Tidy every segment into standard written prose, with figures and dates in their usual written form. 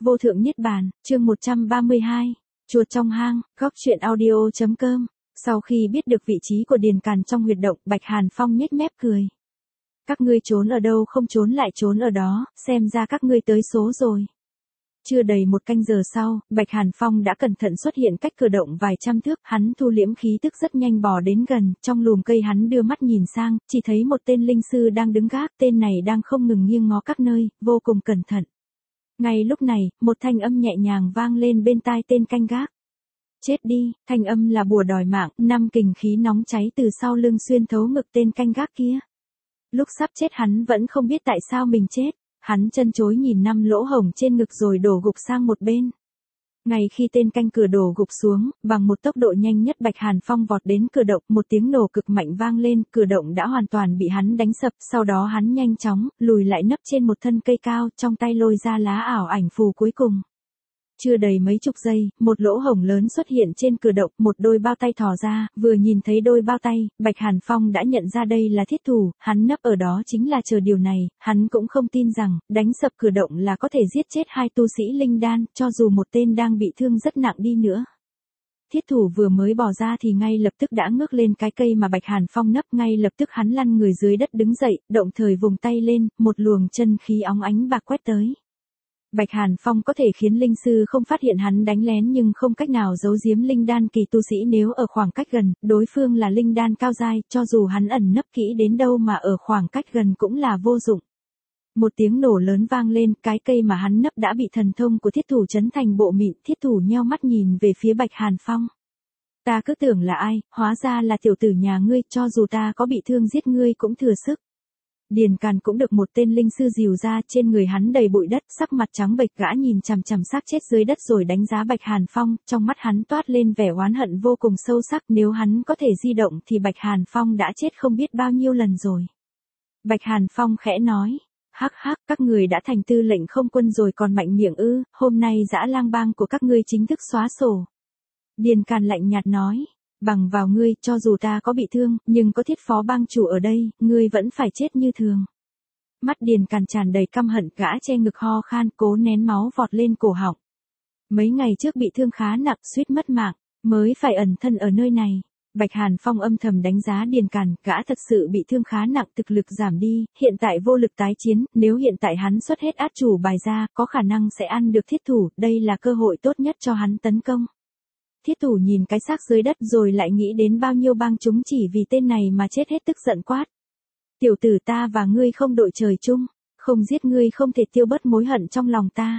Vô thượng niết bàn, chương 132. Chuột trong hang, góc truyện audio.com. Sau khi biết được vị trí của Điền Càn trong huyệt động, Bạch Hàn Phong nhếch mép cười. Các ngươi trốn ở đâu không trốn lại trốn ở đó, xem ra các ngươi tới số rồi. Chưa đầy một canh giờ sau, Bạch Hàn Phong đã cẩn thận xuất hiện cách cửa động vài trăm thước, hắn thu liễm khí tức rất nhanh bò đến gần, trong lùm cây hắn đưa mắt nhìn sang, chỉ thấy một tên linh sư đang đứng gác, tên này đang không ngừng nghiêng ngó các nơi, vô cùng cẩn thận. Ngay lúc này, một thanh âm nhẹ nhàng vang lên bên tai tên canh gác. Chết đi, thanh âm là bùa đòi mạng, 5 kình khí nóng cháy từ sau lưng xuyên thấu ngực tên canh gác kia. Lúc sắp chết hắn vẫn không biết tại sao mình chết. Hắn chân chối nhìn 5 lỗ hổng trên ngực rồi đổ gục sang một bên. Ngay khi tên canh cửa đổ gục xuống, bằng một tốc độ nhanh nhất Bạch Hàn Phong vọt đến cửa động, một tiếng nổ cực mạnh vang lên, cửa động đã hoàn toàn bị hắn đánh sập, sau đó hắn nhanh chóng lùi lại nấp trên một thân cây cao, trong tay lôi ra lá ảo ảnh phù cuối cùng. Chưa đầy mấy chục giây, một lỗ hổng lớn xuất hiện trên cửa động, một đôi bao tay thò ra, vừa nhìn thấy đôi bao tay, Bạch Hàn Phong đã nhận ra đây là thiết thủ, hắn nấp ở đó chính là chờ điều này, hắn cũng không tin rằng, đánh sập cửa động là có thể giết chết 2 tu sĩ linh đan, cho dù một tên đang bị thương rất nặng đi nữa. Thiết thủ vừa mới bỏ ra thì ngay lập tức đã ngước lên cái cây mà Bạch Hàn Phong nấp, ngay lập tức hắn lăn người dưới đất đứng dậy, động thời vùng tay lên, một luồng chân khí óng ánh bạc quét tới. Bạch Hàn Phong có thể khiến linh sư không phát hiện hắn đánh lén nhưng không cách nào giấu giếm linh đan kỳ tu sĩ nếu ở khoảng cách gần, đối phương là linh đan cao giai, cho dù hắn ẩn nấp kỹ đến đâu mà ở khoảng cách gần cũng là vô dụng. Một tiếng nổ lớn vang lên, cái cây mà hắn nấp đã bị thần thông của thiết thủ chấn thành bộ mịn, thiết thủ nheo mắt nhìn về phía Bạch Hàn Phong. Ta cứ tưởng là ai, hóa ra là tiểu tử nhà ngươi, cho dù ta có bị thương giết ngươi cũng thừa sức. Điền Càn cũng được một tên linh sư dìu ra, trên người hắn đầy bụi đất, sắc mặt trắng bệch, gã nhìn chằm chằm xác chết dưới đất rồi đánh giá Bạch Hàn Phong, trong mắt hắn toát lên vẻ oán hận vô cùng sâu sắc, nếu hắn có thể di động thì Bạch Hàn Phong đã chết không biết bao nhiêu lần rồi. Bạch Hàn Phong khẽ nói, hắc hắc, các người đã thành tư lệnh không quân rồi còn mạnh miệng ư, hôm nay dã lang bang của các ngươi chính thức xóa sổ. Điền Càn lạnh nhạt nói. Bằng vào ngươi, cho dù ta có bị thương, nhưng có thiết phó bang chủ ở đây, ngươi vẫn phải chết như thường. Mắt Điền Càn tràn đầy căm hận, gã che ngực ho khan, cố nén máu vọt lên cổ họng. Mấy ngày trước bị thương khá nặng, suýt mất mạng, mới phải ẩn thân ở nơi này. Bạch Hàn Phong âm thầm đánh giá Điền Càn, gã thật sự bị thương khá nặng, thực lực giảm đi, hiện tại vô lực tái chiến, nếu hiện tại hắn xuất hết át chủ bài ra, có khả năng sẽ ăn được thiết thủ, đây là cơ hội tốt nhất cho hắn tấn công. Thiết thủ nhìn cái xác dưới đất rồi lại nghĩ đến bao nhiêu bang chúng chỉ vì tên này mà chết hết, tức giận quát. Tiểu tử, ta và ngươi không đội trời chung, không giết ngươi không thể tiêu bớt mối hận trong lòng ta.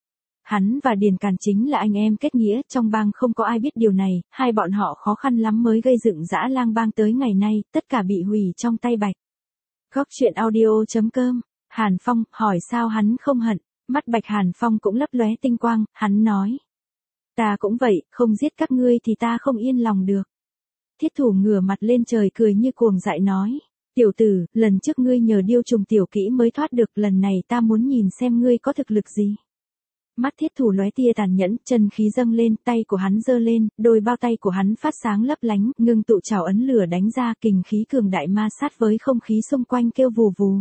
Hắn và Điền Càn chính là anh em kết nghĩa, trong bang không có ai biết điều này, hai bọn họ khó khăn lắm mới gây dựng dã lang bang tới ngày nay, tất cả bị hủy trong tay Bạch. Góc truyện audio.com. Hàn Phong hỏi sao hắn không hận, mắt Bạch Hàn Phong cũng lấp lóe tinh quang, hắn nói. Ta cũng vậy, không giết các ngươi thì ta không yên lòng được. Thiết thủ ngửa mặt lên trời cười như cuồng dại nói. Tiểu tử, lần trước ngươi nhờ điêu trùng tiểu kỹ mới thoát được, lần này ta muốn nhìn xem ngươi có thực lực gì. Mắt thiết thủ lóe tia tàn nhẫn, chân khí dâng lên, tay của hắn giơ lên, đôi bao tay của hắn phát sáng lấp lánh, ngưng tụ trảo ấn lửa đánh ra, kình khí cường đại ma sát với không khí xung quanh kêu vù vù.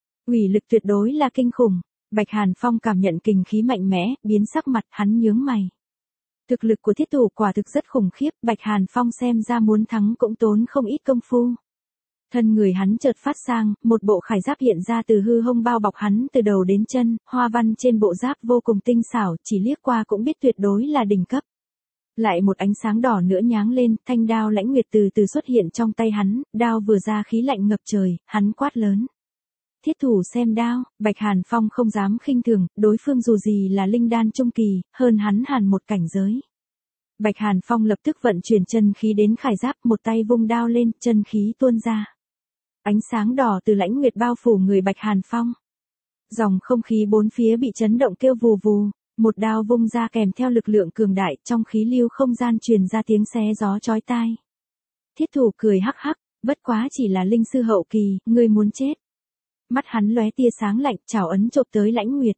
Uy lực tuyệt đối là kinh khủng. Bạch Hàn Phong cảm nhận kình khí mạnh mẽ, biến sắc mặt, hắn nhướng mày. Thực lực của thiết thủ quả thực rất khủng khiếp, Bạch Hàn Phong xem ra muốn thắng cũng tốn không ít công phu. Thân người hắn chợt phát sang, một bộ khải giáp hiện ra từ hư hông bao bọc hắn từ đầu đến chân, hoa văn trên bộ giáp vô cùng tinh xảo, chỉ liếc qua cũng biết tuyệt đối là đỉnh cấp. Lại một ánh sáng đỏ nữa nháng lên, thanh đao lãnh nguyệt từ từ xuất hiện trong tay hắn, đao vừa ra khí lạnh ngập trời, hắn quát lớn. Thiết thủ xem đao, Bạch Hàn Phong không dám khinh thường, đối phương dù gì là linh đan trung kỳ, hơn hắn hẳn một cảnh giới. Bạch Hàn Phong lập tức vận chuyển chân khí đến khải giáp, một tay vung đao lên, chân khí tuôn ra. Ánh sáng đỏ từ lãnh nguyệt bao phủ người Bạch Hàn Phong. Dòng không khí bốn phía bị chấn động kêu vù vù, một đao vung ra kèm theo lực lượng cường đại, trong khí lưu không gian truyền ra tiếng xé gió chói tai. Thiết thủ cười hắc hắc, bất quá chỉ là linh sư hậu kỳ, ngươi muốn chết. Mắt hắn lóe tia sáng lạnh, chảo ấn chộp tới lãnh nguyệt.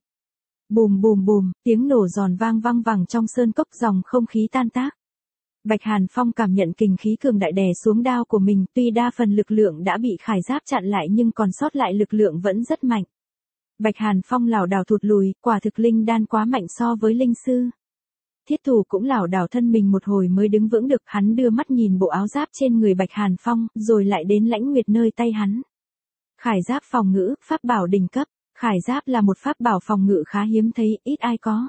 Bùm bùm bùm, tiếng nổ giòn vang vang vẳng trong sơn cốc, dòng không khí tan tác. Bạch Hàn Phong cảm nhận kình khí cường đại đè xuống đao của mình, tuy đa phần lực lượng đã bị khải giáp chặn lại nhưng còn sót lại lực lượng vẫn rất mạnh. Bạch Hàn Phong lảo đảo thụt lùi, quả thực linh đan quá mạnh so với linh sư. Thiết thủ cũng lảo đảo thân mình một hồi mới đứng vững được, hắn đưa mắt nhìn bộ áo giáp trên người Bạch Hàn Phong, rồi lại đến Lãnh Nguyệt nơi tay hắn. Khải giáp phòng ngự, pháp bảo đỉnh cấp. Khải giáp là một pháp bảo phòng ngự khá hiếm thấy, ít ai có.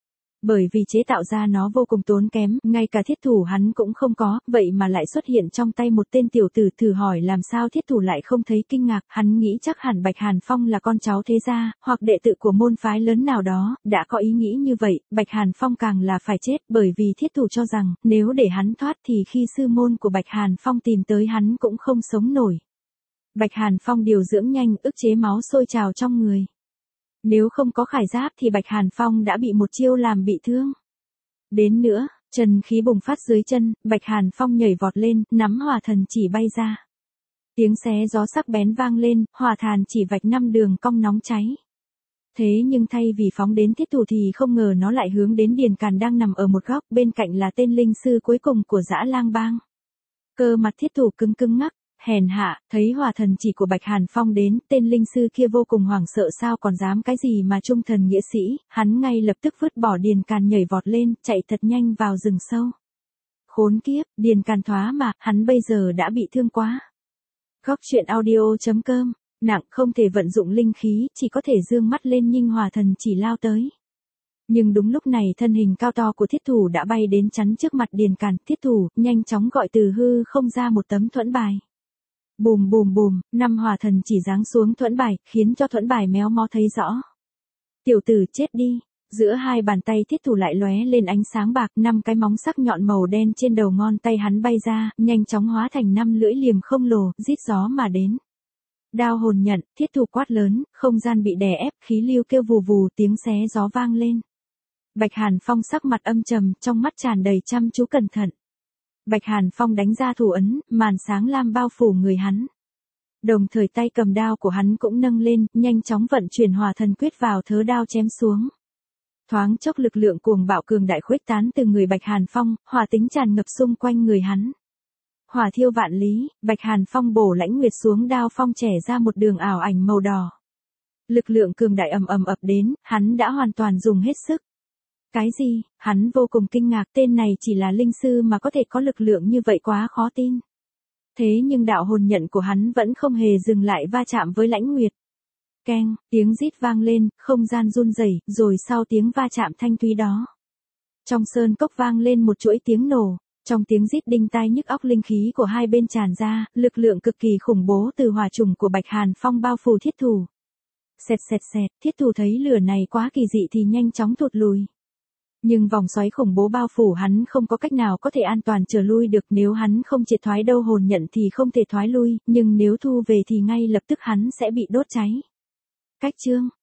Bởi vì chế tạo ra nó vô cùng tốn kém, ngay cả thiết thủ hắn cũng không có, vậy mà lại xuất hiện trong tay một tên tiểu tử. Thử hỏi làm sao thiết thủ lại không thấy kinh ngạc, hắn nghĩ chắc hẳn Bạch Hàn Phong là con cháu thế gia, hoặc đệ tử của môn phái lớn nào đó, đã có ý nghĩ như vậy, Bạch Hàn Phong càng là phải chết, bởi vì thiết thủ cho rằng, nếu để hắn thoát thì khi sư môn của Bạch Hàn Phong tìm tới hắn cũng không sống nổi. Bạch Hàn Phong điều dưỡng nhanh, ức chế máu sôi trào trong người. Nếu không có khải giáp thì Bạch Hàn Phong đã bị một chiêu làm bị thương. Đến nữa, chân khí bùng phát dưới chân, Bạch Hàn Phong nhảy vọt lên, nắm hỏa thần chỉ bay ra. Tiếng xé gió sắc bén vang lên, hỏa thần chỉ vạch 5 đường cong nóng cháy. Thế nhưng thay vì phóng đến thiết thủ thì không ngờ nó lại hướng đến Điền Càn đang nằm ở một góc, bên cạnh là tên linh sư cuối cùng của Dã Lang Bang. Cơ mặt thiết thủ cứng cứng ngắc. Hèn hạ, thấy hỏa thần chỉ của Bạch Hàn Phong đến, tên linh sư kia vô cùng hoảng sợ, sao còn dám cái gì mà trung thần nghĩa sĩ, hắn ngay lập tức vứt bỏ Điền Càn nhảy vọt lên, chạy thật nhanh vào rừng sâu. Khốn kiếp, Điền Càn thoá mà, hắn bây giờ đã bị thương quá. Góc truyện audio.com, nặng không thể vận dụng linh khí, chỉ có thể dương mắt lên nhưng hỏa thần chỉ lao tới. Nhưng đúng lúc này thân hình cao to của thiết thủ đã bay đến chắn trước mặt Điền Càn, thiết thủ, nhanh chóng gọi từ hư không ra một tấm thuẫn bài. Bùm bùm bùm, 5 hỏa thần chỉ giáng xuống thuẫn bài, khiến cho thuẫn bài méo mó thấy rõ. Tiểu tử chết đi, giữa hai bàn tay thiết thủ lại lóe lên ánh sáng bạc, 5 cái móng sắc nhọn màu đen trên đầu ngón tay hắn bay ra, nhanh chóng hóa thành 5 lưỡi liềm không lồ, rít gió mà đến. Đao hồn nhận, thiết thủ quát lớn, không gian bị đè ép, khí lưu kêu vù vù, tiếng xé gió vang lên. Bạch Hàn Phong sắc mặt âm trầm, trong mắt tràn đầy chăm chú cẩn thận. Bạch Hàn Phong đánh ra thủ ấn, màn sáng lam bao phủ người hắn. Đồng thời tay cầm đao của hắn cũng nâng lên, nhanh chóng vận chuyển hỏa thần quyết vào thớ đao chém xuống. Thoáng chốc lực lượng cuồng bạo cường đại khuếch tán từ người Bạch Hàn Phong, hỏa tính tràn ngập xung quanh người hắn. Hỏa thiêu vạn lý, Bạch Hàn Phong bổ Lãnh Nguyệt xuống đao phong chẻ ra một đường ảo ảnh màu đỏ. Lực lượng cường đại ầm ầm ập đến, hắn đã hoàn toàn dùng hết sức. Cái gì? Hắn vô cùng kinh ngạc, tên này chỉ là linh sư mà có thể có lực lượng như vậy quá khó tin. Thế nhưng đạo hồn nhận của hắn vẫn không hề dừng lại va chạm với Lãnh Nguyệt. Keng, tiếng rít vang lên, không gian run rẩy, rồi sau tiếng va chạm thanh thúy đó. Trong sơn cốc vang lên một chuỗi tiếng nổ, trong tiếng rít đinh tai nhức óc linh khí của hai bên tràn ra, lực lượng cực kỳ khủng bố từ hỏa trùng của Bạch Hàn Phong bao phủ thiết thủ. Xẹt xẹt xẹt, thiết thủ thấy lửa này quá kỳ dị thì nhanh chóng thụt lùi. Nhưng vòng xoáy khủng bố bao phủ hắn không có cách nào có thể an toàn trở lui được, nếu hắn không triệt thoái đâu hồn nhận thì không thể thoái lui, nhưng nếu thu về thì ngay lập tức hắn sẽ bị đốt cháy. Cách chương